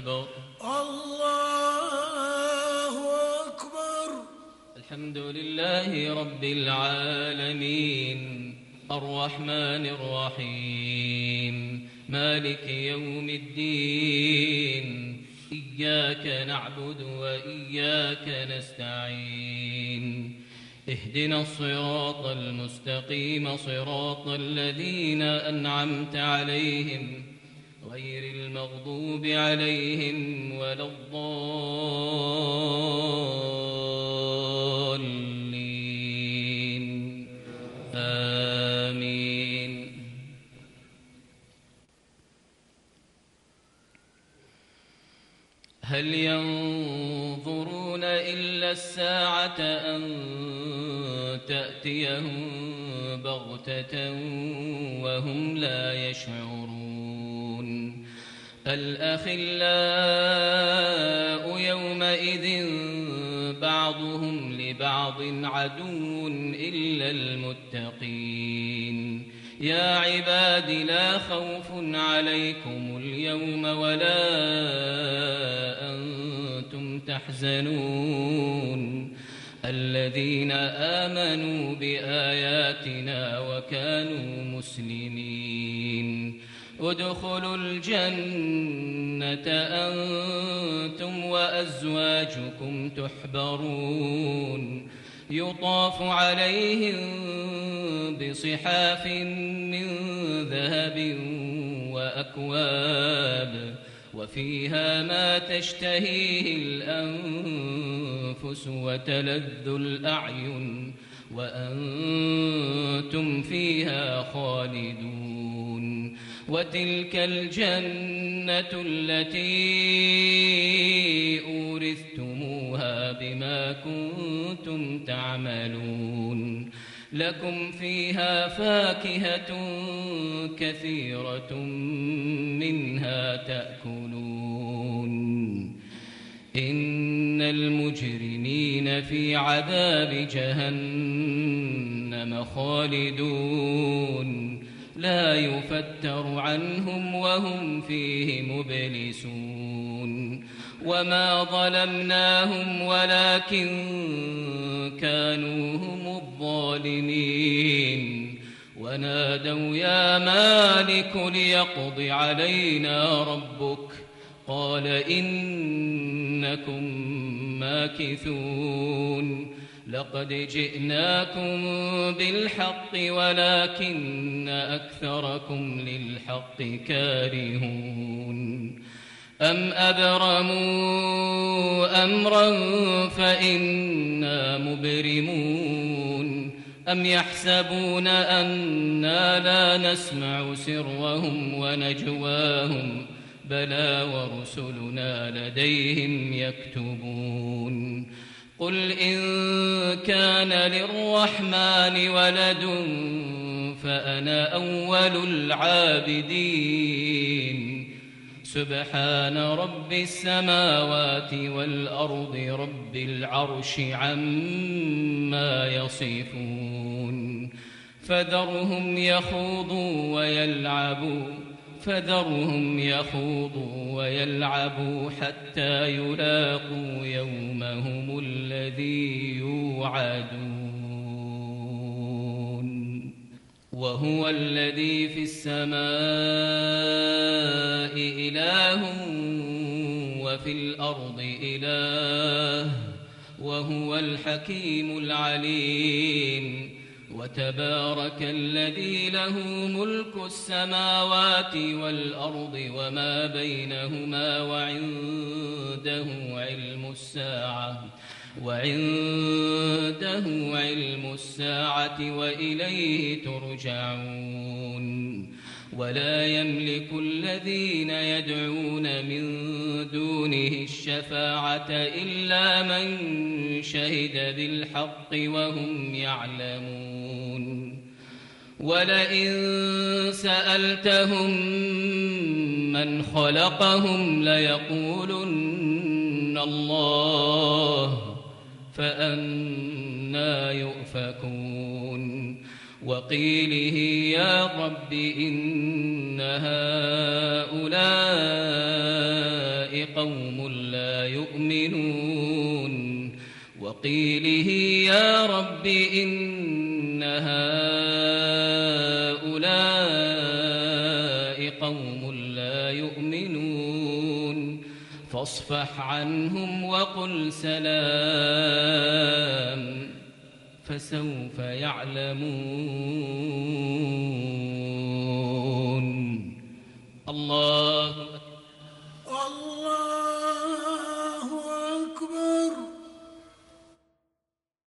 أكبر. الله أكبر. الحمد لله رب العالمين الرحمن الرحيم مالك يوم الدين إياك نعبد وإياك نستعين اهدنا الصراط المستقيم صراط الذين أنعمت عليهم غير المغضوب عليهم ولا الضالين آمين. هل ينظرون إلا الساعة أن تأتيهم بغتة وهم لا يشعرون الأخلاء يومئذ بعضهم لبعض عدو إلا المتقين يا عباد لا خوف عليكم اليوم ولا أنتم تحزنون الذين آمنوا بآياتنا وكانوا مسلمين ادخلوا الجنة أنتم وأزواجكم تحبرون يطاف عليهم بصحاف من ذهب وأكواب وفيها ما تشتهيه الأنفس وتلذ الأعين وأنتم فيها خالدون وتلك الجنة التي أورثتموها بما كنتم تعملون لكم فيها فاكهة كثيرة منها تأكلون إن المجرمين في عذاب جهنم خالدون لا يفتر عنهم وهم فيه مبلسون وما ظلمناهم ولكن كانوا هم الظالمين ونادوا يا مالك ليقض علينا ربك قال إنكم ماكثون لقد جئناكم بالحق ولكن أكثركم للحق كارهون أم أبرموا أمرا فإنا مبرمون أم يحسبون أنا لا نسمع سرهم ونجواهم بلى ورسلنا لديهم يكتبون قل إن كان للرحمن ولد فأنا أول العابدين سبحان رب السماوات والأرض رب العرش عما يصفون فذرهم يخوضوا ويلعبوا حتى يلاقوا يومهم الذي يوعدون وهو الذي في السماء إله وفي الأرض إله وهو الحكيم العليم وتبارك الذي له ملك السماوات والأرض وما بينهما وعنده علم الساعة وإليه ترجعون ولا يملك الذين يدعون من دونه الشفاعة إلا من شهد بالحق وهم يعلمون ولئن سألتهم من خلقهم ليقولن الله فأنى يؤفكون وقيله يا رب إن هؤلاء قوم لا يؤمنون وقيله يا رب إن هؤلاء قوم لا يؤمنون فاصفح عنهم وقل سلام، 'فسوف يعلمون.